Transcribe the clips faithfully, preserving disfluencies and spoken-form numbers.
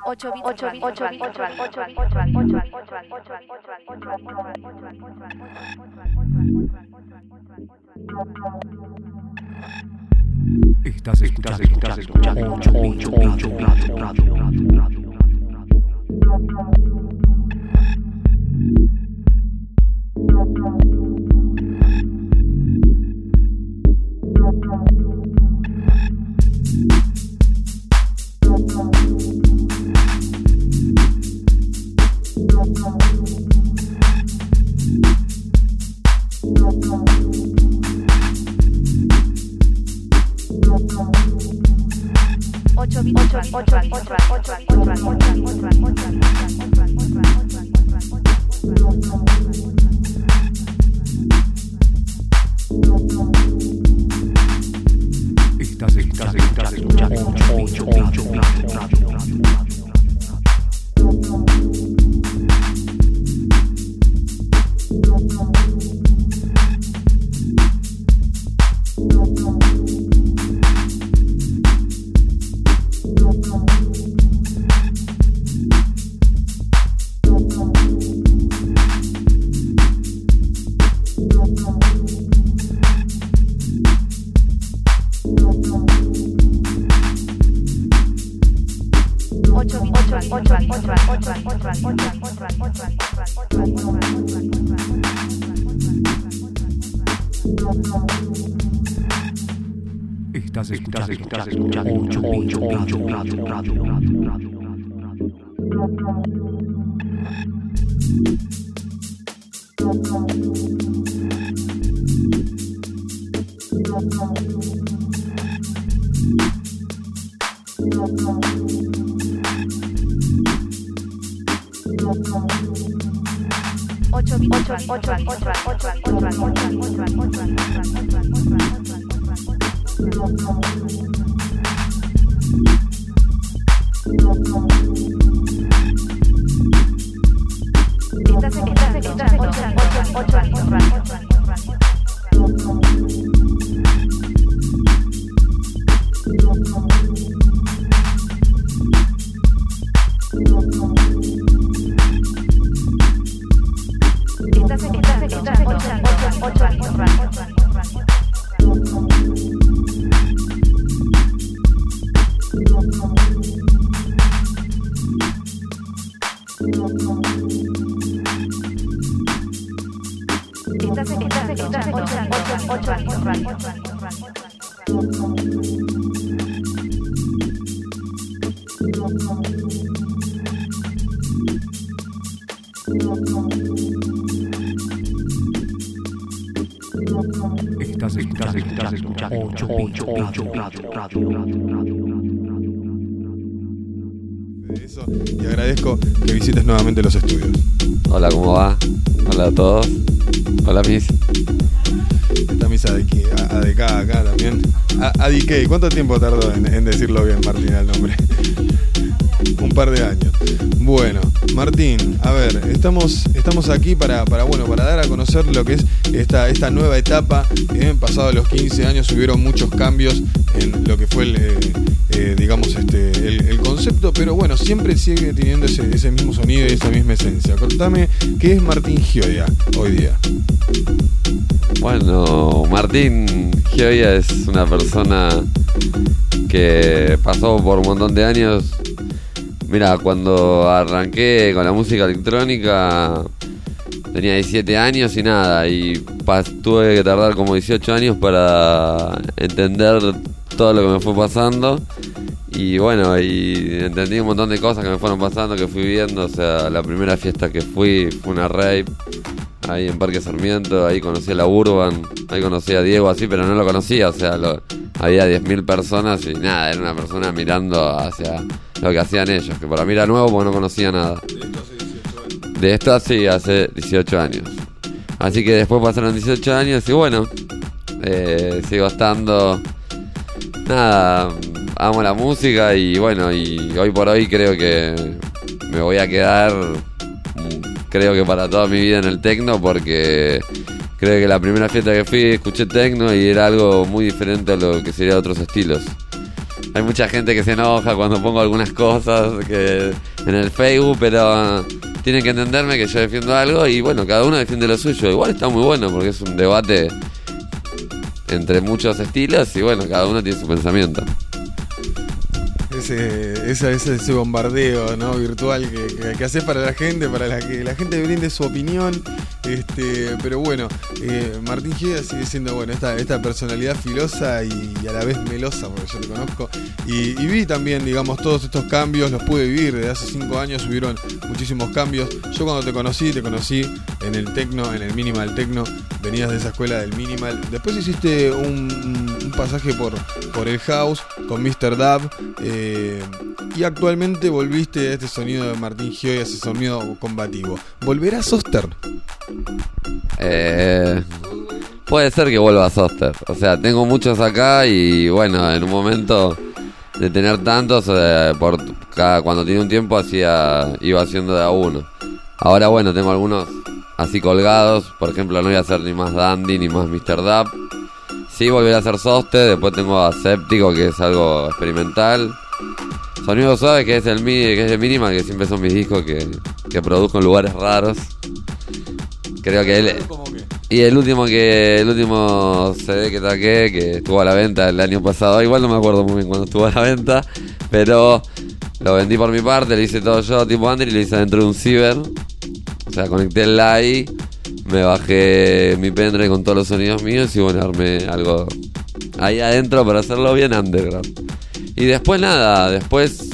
ocho bits, ocho bits, ocho bits, ocho bits, ocho bits, Estás escuchando, estás escuchando ocho bits, ocho bits. Estás escuchando ocho bits. Estás escuchando, estás escuchando ocho bits, ocho bits. ocho bits, ocho bits, ocho bits, Estás escuchando, estás escuchando ocho bits, ocho bits. Eso, y agradezco que visites nuevamente los estudios. Hola, ¿cómo va? Hola a todos. Hola, Miss. Está Miss A D K acá también. A D K, ¿cuánto tiempo tardó en, en decirlo bien, Martín, el nombre? Un par de años. Bueno, Martín, a ver, estamos, estamos aquí para, para, bueno, para dar a conocer lo que es esta, esta nueva etapa. Eh, pasado los quince años hubieron muchos cambios en lo que fue el, eh, eh, digamos, este, el, el concepto, pero bueno, siempre sigue teniendo ese, ese mismo sonido y esa misma esencia. Contame, ¿qué es Martín Gioia hoy día? Bueno, Martín Gioia es una persona que pasó por un montón de años. Mira, cuando arranqué con la música electrónica tenía diecisiete años y nada, y pas- tuve que tardar como dieciocho años para entender todo lo que me fue pasando. Y bueno, y entendí un montón de cosas que me fueron pasando, que fui viendo. O sea, la primera fiesta que fui fue una rave ahí en Parque Sarmiento. Ahí conocí a la Urban, ahí conocí a Diego así, pero no lo conocía. O sea, lo, había diez mil personas y nada, era una persona mirando hacia lo que hacían ellos, que para mí era nuevo porque no conocía nada. De esto hace hace dieciocho años. Así que después pasaron dieciocho años y bueno, eh, sigo estando. Nada, amo la música y bueno, y hoy por hoy creo que me voy a quedar, creo que para toda mi vida en el techno, porque creo que la primera fiesta que fui escuché techno y era algo muy diferente a lo que sería otros estilos. hay mucha gente que se enoja cuando pongo algunas cosas que en el Facebook, pero tienen que entenderme que yo defiendo algo y bueno, cada uno defiende lo suyo. Igual está muy bueno porque es un debate entre muchos estilos y bueno, cada uno tiene su pensamiento. Ese, ese, ese, ese bombardeo, ¿no?, virtual que, que, que haces para la gente, para la que la gente brinde su opinión. Este, pero bueno, eh, Martín Gioia sigue siendo bueno esta, esta personalidad filosa y, y a la vez melosa, porque yo te conozco. Y, y vi también, digamos, todos estos cambios, los pude vivir. Desde hace cinco años hubieron muchísimos cambios. Yo cuando te conocí, te conocí en el techno, en el minimal techno. Venías de esa escuela del minimal. Después hiciste un, un pasaje por, por el house con mister Dub. Eh, y actualmente volviste a este sonido de Martín Gioia, ese sonido combativo. ¿Volverás Soster? Eh, puede ser que vuelva a Soster. O sea, tengo muchos acá y bueno, en un momento de tener tantos, eh, por cada, cuando tenía un tiempo hacía iba haciendo de a uno. Ahora bueno, tengo algunos así colgados. Por ejemplo, no voy a hacer ni más Dandy ni más mister Dub. Sí, volveré a hacer Soster. Después tengo Aséptico, que es algo experimental. Sonido Suave, que es el que es el Minimal, que siempre son mis discos que, que produzco en lugares raros. Creo que él. Y el último que el último C D que saqué, que estuvo a la venta el año pasado, igual no me acuerdo muy bien cuando estuvo a la venta, pero lo vendí por mi parte, lo hice todo yo, tipo Andri, y lo hice dentro de un ciber. O sea, conecté el live, me bajé mi pendrive con todos los sonidos míos y bueno, armé algo ahí adentro para hacerlo bien underground. Y después nada, después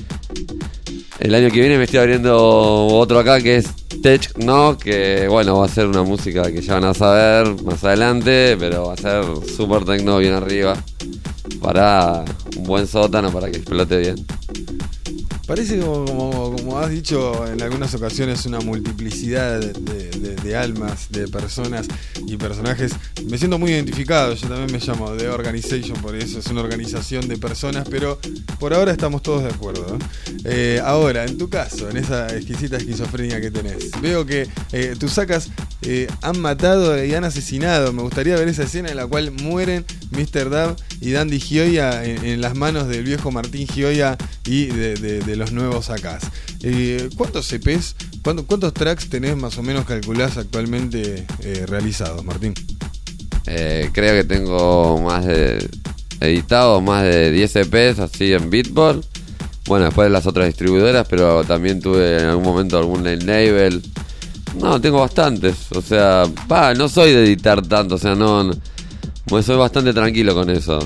el año que viene me estoy abriendo otro acá que es Tech, ¿no? Que bueno, va a ser una música que ya van a saber más adelante, pero va a ser super techno bien arriba para un buen sótano para que explote bien. Parece como, como, como has dicho en algunas ocasiones, una multiplicidad de, de, de almas, de personas y personajes. Me siento muy identificado, yo también me llamo The Organization, por eso es una organización de personas, pero por ahora estamos todos de acuerdo, ¿no? Eh, ahora, en tu caso, en esa exquisita esquizofrenia que tenés, veo que eh, tus sacas eh, han matado y han asesinado. Me gustaría ver esa escena en la cual mueren mister Dub y Dandy Gioia en, en las manos del viejo Martín Gioia y de, de, de los nuevos acá. Eh, ¿Cuántos E Pes, cuántos, cuántos tracks tenés más o menos calculás actualmente eh, realizados, Martín? Eh, creo que tengo más de editados, más de diez E Pes así en Beatport. Bueno, después de las otras distribuidoras, pero también tuve en algún momento algún label. No, tengo bastantes. O sea, va, no soy de editar tanto, o sea, no, no pues soy bastante tranquilo con eso.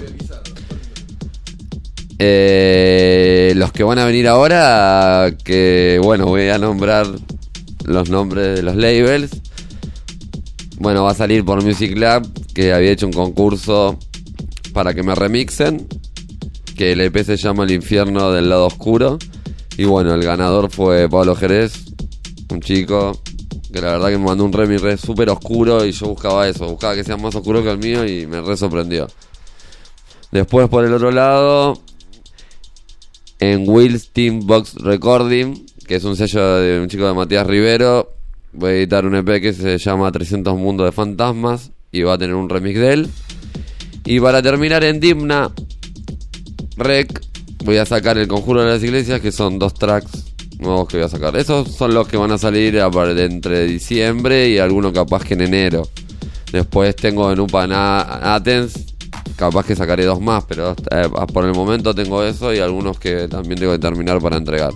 Eh, los que van a venir ahora, que bueno, voy a nombrar los nombres de los labels. Bueno, va a salir por Music Lab, que había hecho un concurso para que me remixen, que el E P se llama El Infierno del Lado Oscuro. Y bueno, el ganador fue Pablo Jerez, un chico que la verdad que me mandó un remix re súper oscuro y yo buscaba eso, buscaba que sea más oscuro que el mío y me re sorprendió. Después por el otro lado, en Will's Team Box Recording, que es un sello de un chico de Matías Rivero, voy a editar un E P que se llama trescientos Mundos de Fantasmas y va a tener un remix de él. Y para terminar, en Dimna Rec voy a sacar El Conjuro de las Iglesias, que son dos tracks nuevos que voy a sacar. Esos son los que van a salir a par- entre diciembre y algunos capaz que en enero. Después tengo en Upan Athens, capaz que sacaré dos más, pero eh, por el momento tengo eso y algunos que también tengo que terminar para entregar.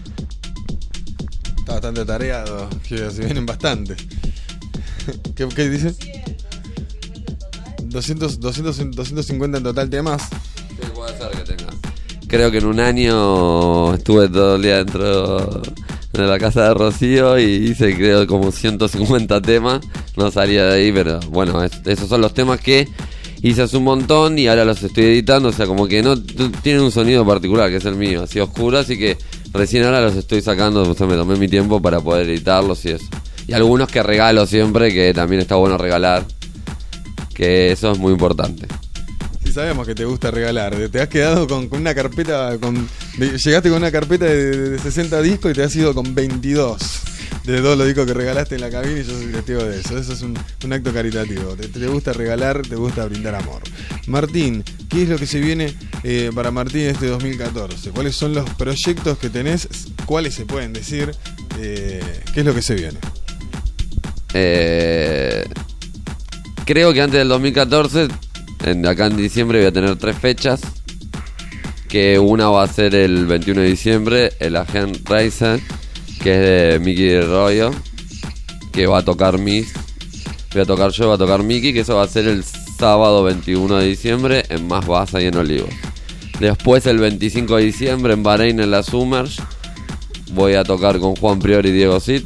Está bastante tareado, que se vienen bastante. ¿Qué, qué dice? doscientos, doscientos, doscientos cincuenta en total temas. Sí, puede ser que tenga. Creo que en un año estuve todo el día dentro de la casa de Rocío y hice creo como ciento cincuenta temas. No salía de ahí, pero bueno, es, esos son los temas que hice hace un montón y ahora los estoy editando. O sea, como que no t- tienen un sonido particular, que es el mío, así oscuro, así que recién ahora los estoy sacando. O sea, me tomé mi tiempo para poder editarlos y eso. Y algunos que regalo siempre, que también está bueno regalar, que eso es muy importante. Sí, sabemos que te gusta regalar. Te has quedado con, con una carpeta, con, de, llegaste con una carpeta de, de sesenta discos y te has ido con veintidós de todos los discos que regalaste en la cabina, y yo soy testigo de eso. Eso es un, un acto caritativo. Te, te gusta regalar, te gusta brindar amor. Martín, ¿qué es lo que se viene eh, para Martín este dos mil catorce? ¿Cuáles son los proyectos que tenés? ¿Cuáles se pueden decir? Eh, ¿Qué es lo que se viene? Eh, creo que antes del dos mil catorce, en, acá en diciembre, voy a tener tres fechas. Que una va a ser el veintiuno de diciembre, el Agent Racer, que es de Mickey Royo, que va a tocar Miss. Voy a tocar yo, va a tocar Mickey, que eso va a ser el sábado veintiuno de diciembre en Más Baza y en Olivos. Después el veinticinco de diciembre en Bahrein en la Summers voy a tocar con Juan Prior y Diego Cid.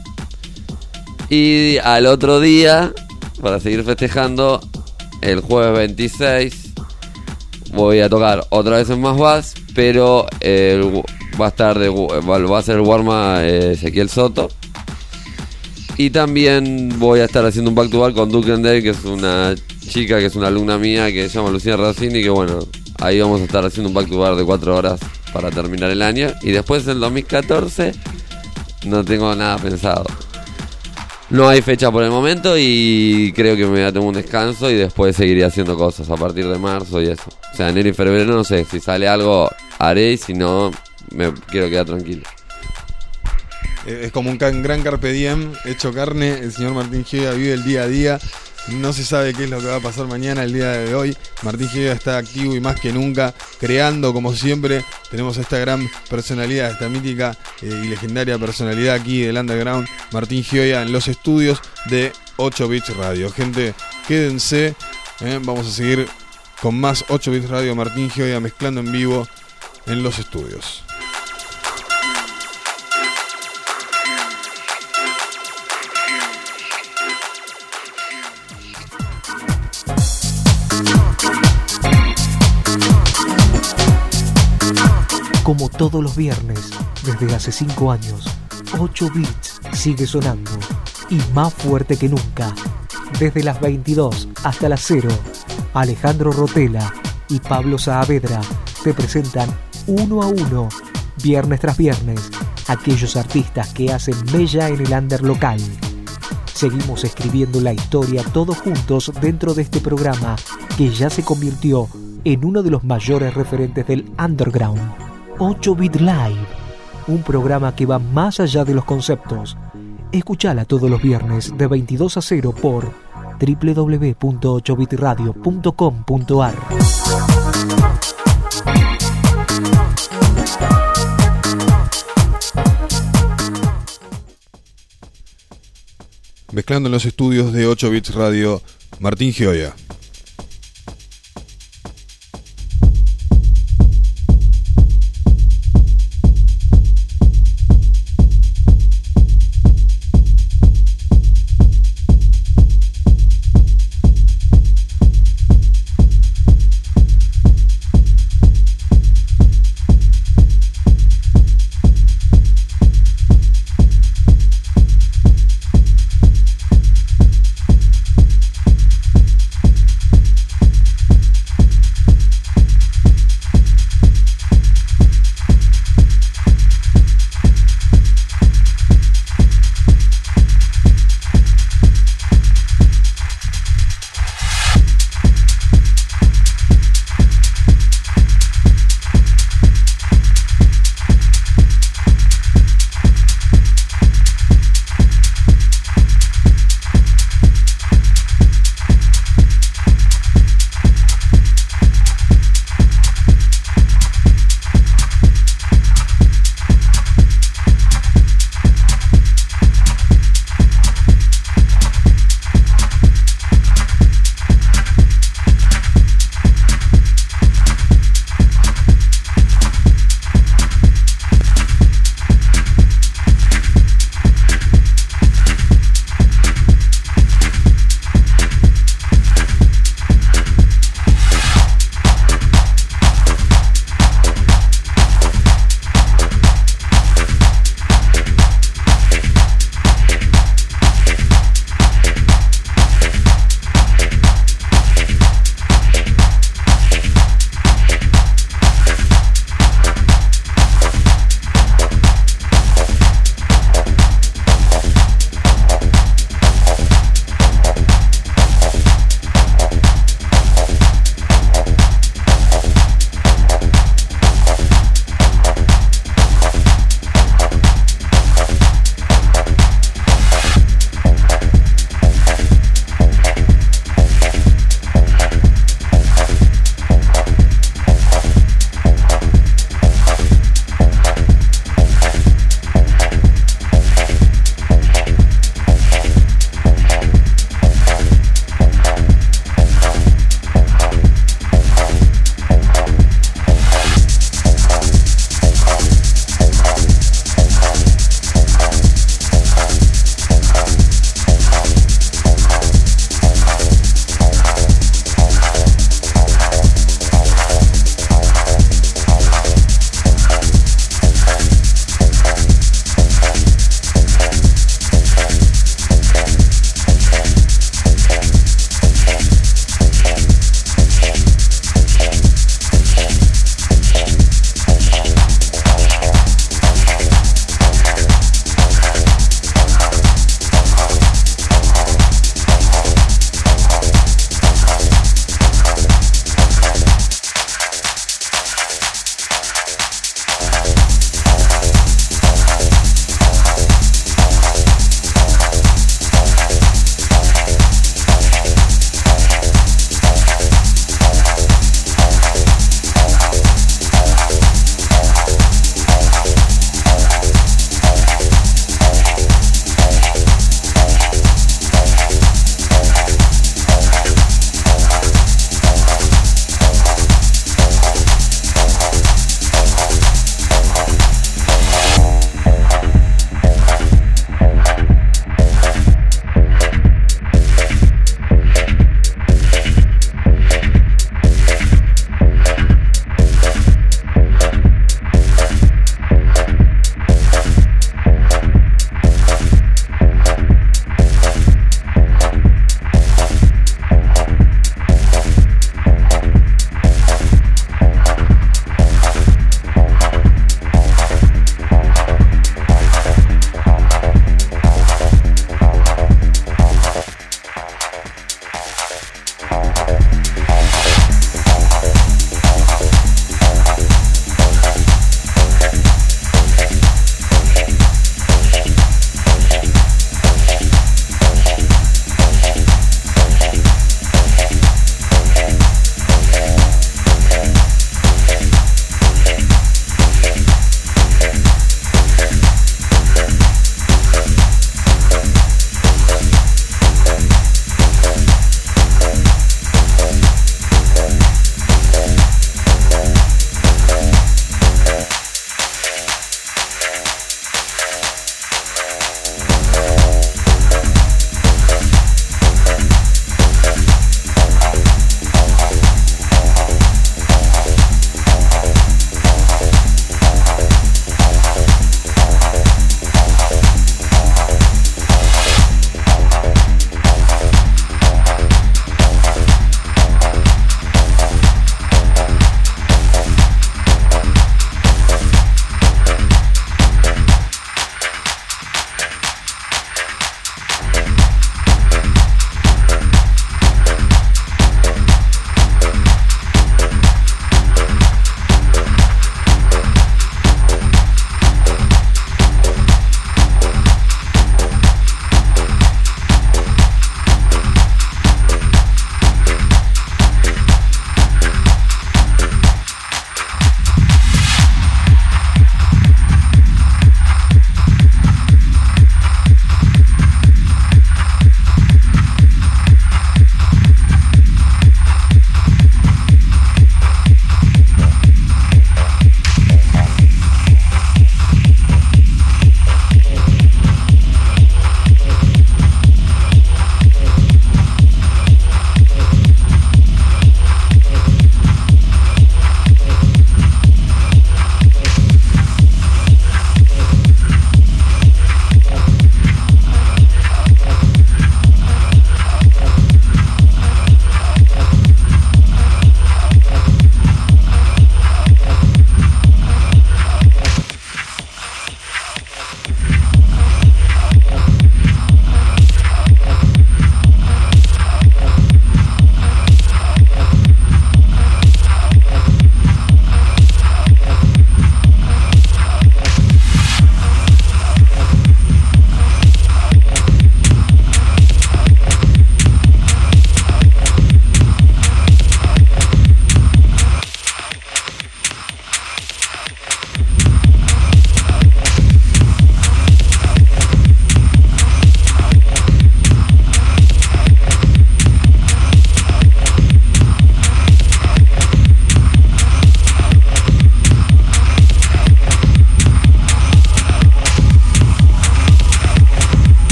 Y al otro día, para seguir festejando, el jueves veintiséis voy a tocar otra vez en Más Bass, pero eh, va a estar de, va a ser el warm-up eh, Ezequiel Soto. Y también voy a estar haciendo un back to back con Duke and Dave, que es una chica que es una alumna mía que se llama Lucía Rossini, que bueno, ahí vamos a estar haciendo un back to back de cuatro horas para terminar el año. Y después en dos mil catorce no tengo nada pensado. No hay fecha por el momento y creo que me voy a tomar un descanso y después seguiré haciendo cosas a partir de marzo y eso. O sea, enero y febrero no sé, si sale algo haré y si no me quiero quedar tranquilo. Es como un gran carpe diem hecho carne. El señor Martín Gioia vive el día a día. No se sabe qué es lo que va a pasar mañana, el día de hoy. Martín Gioia está activo y más que nunca, creando como siempre. Tenemos esta gran personalidad, esta mítica eh, y legendaria personalidad aquí del Underground, Martín Gioia, en los estudios de ocho bits Radio. Gente, quédense, eh, vamos a seguir con más ocho bits Radio, Martín Gioia mezclando en vivo en los estudios. Como todos los viernes, desde hace cinco años, ocho bits sigue sonando y más fuerte que nunca. Desde las veintidós hasta las cero, Alejandro Rotela y Pablo Saavedra te presentan uno a uno, viernes tras viernes, aquellos artistas que hacen mella en el under local. Seguimos escribiendo la historia todos juntos dentro de este programa que ya se convirtió en uno de los mayores referentes del underground. ocho bit Live, un programa que va más allá de los conceptos. Escuchala todos los viernes de veintidós a cero por doble u doble u doble u punto ocho bit radio punto com punto a r. Mezclando en los estudios de ocho bits Radio, Martín Gioia.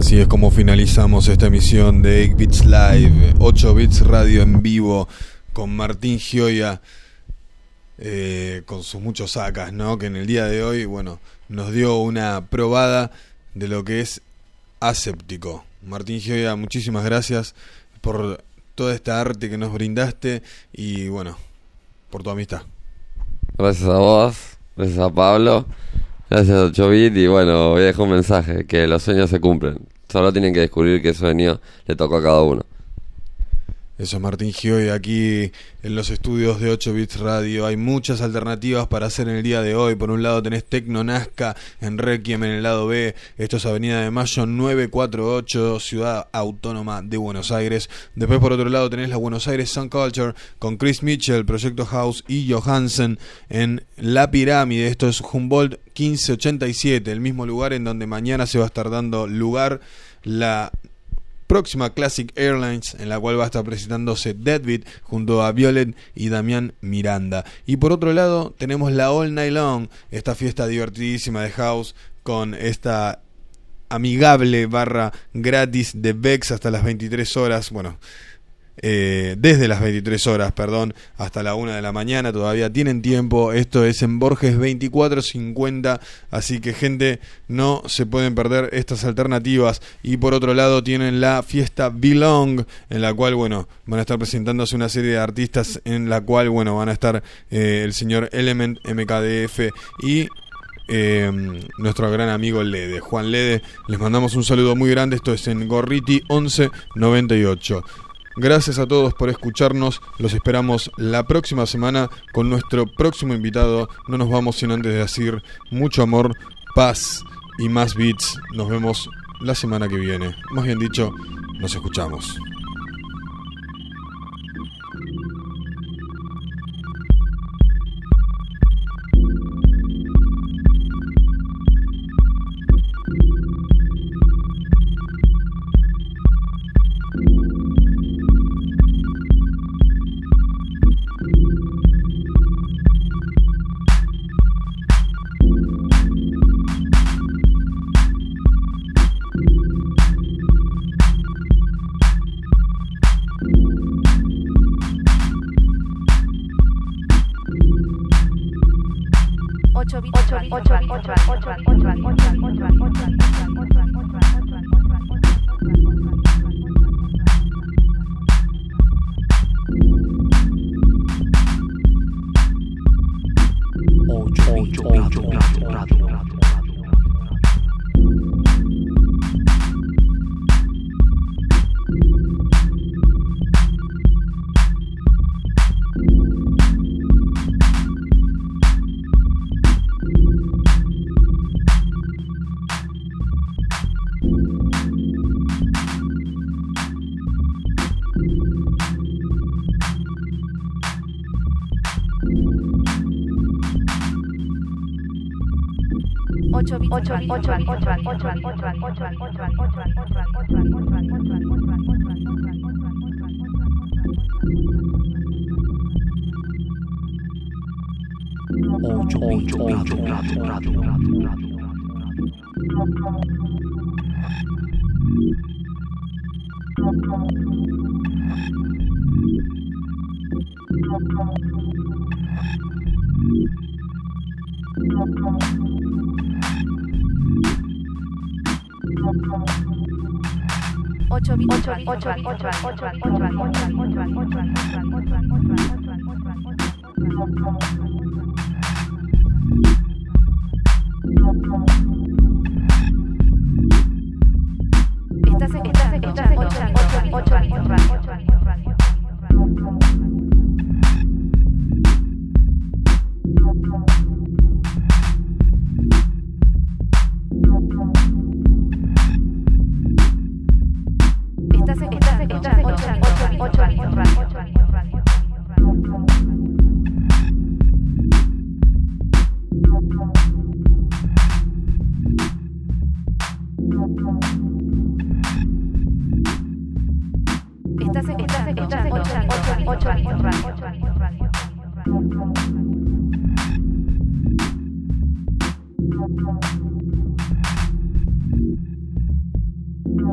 Así es como finalizamos esta emisión de ocho Bits Live, ocho Bits Radio en vivo, con Martín Gioia, eh, con sus muchos sacas, ¿no? Que en el día de hoy, bueno, nos dio una probada de lo que es aséptico. Martín Gioia, muchísimas gracias por toda esta arte que nos brindaste y, bueno, por tu amistad. Gracias a vos, gracias a Pablo, gracias a ocho bit y bueno, voy a dejar un mensaje, que los sueños se cumplen. Solo tienen que descubrir qué sueño le tocó a cada uno. Eso es Martín Gioia aquí en los estudios de ocho Bits Radio. Hay muchas alternativas para hacer en el día de hoy. Por un lado tenés Tecno Nazca en Requiem en el lado B. Esto es Avenida de Mayo novecientos cuarenta y ocho, Ciudad Autónoma de Buenos Aires. Después por otro lado tenés la Buenos Aires Sound Culture con Chris Mitchell, Proyecto House y Johansen en La Pirámide. Esto es Humboldt quince ochenta y siete, el mismo lugar en donde mañana se va a estar dando lugar la próxima Classic Airlines, en la cual va a estar presentándose Deadbeat junto a Violet y Damián Miranda. Y por otro lado tenemos la All Night Long, esta fiesta divertidísima de house con esta amigable barra gratis de Vex hasta las veintitrés horas, bueno, eh, desde las veintitrés horas, perdón, hasta la una de la mañana, todavía tienen tiempo. Esto es en Borges veinticuatro cincuenta, así que gente, no se pueden perder estas alternativas. Y por otro lado tienen la fiesta Belong, en la cual, bueno, van a estar presentándose una serie de artistas, en la cual, bueno, van a estar eh, el señor Element, M K D F y Eh, nuestro gran amigo Lede, Juan Lede. Les mandamos un saludo muy grande. Esto es en Gorriti once noventa y ocho. Gracias a todos por escucharnos. Los esperamos la próxima semana con nuestro próximo invitado. No nos vamos sin antes de decir mucho amor, paz y más beats. Nos vemos la semana que viene. Más bien dicho, nos escuchamos.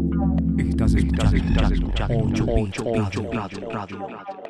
Estás escuchando, estás escuchando ocho bits Radio.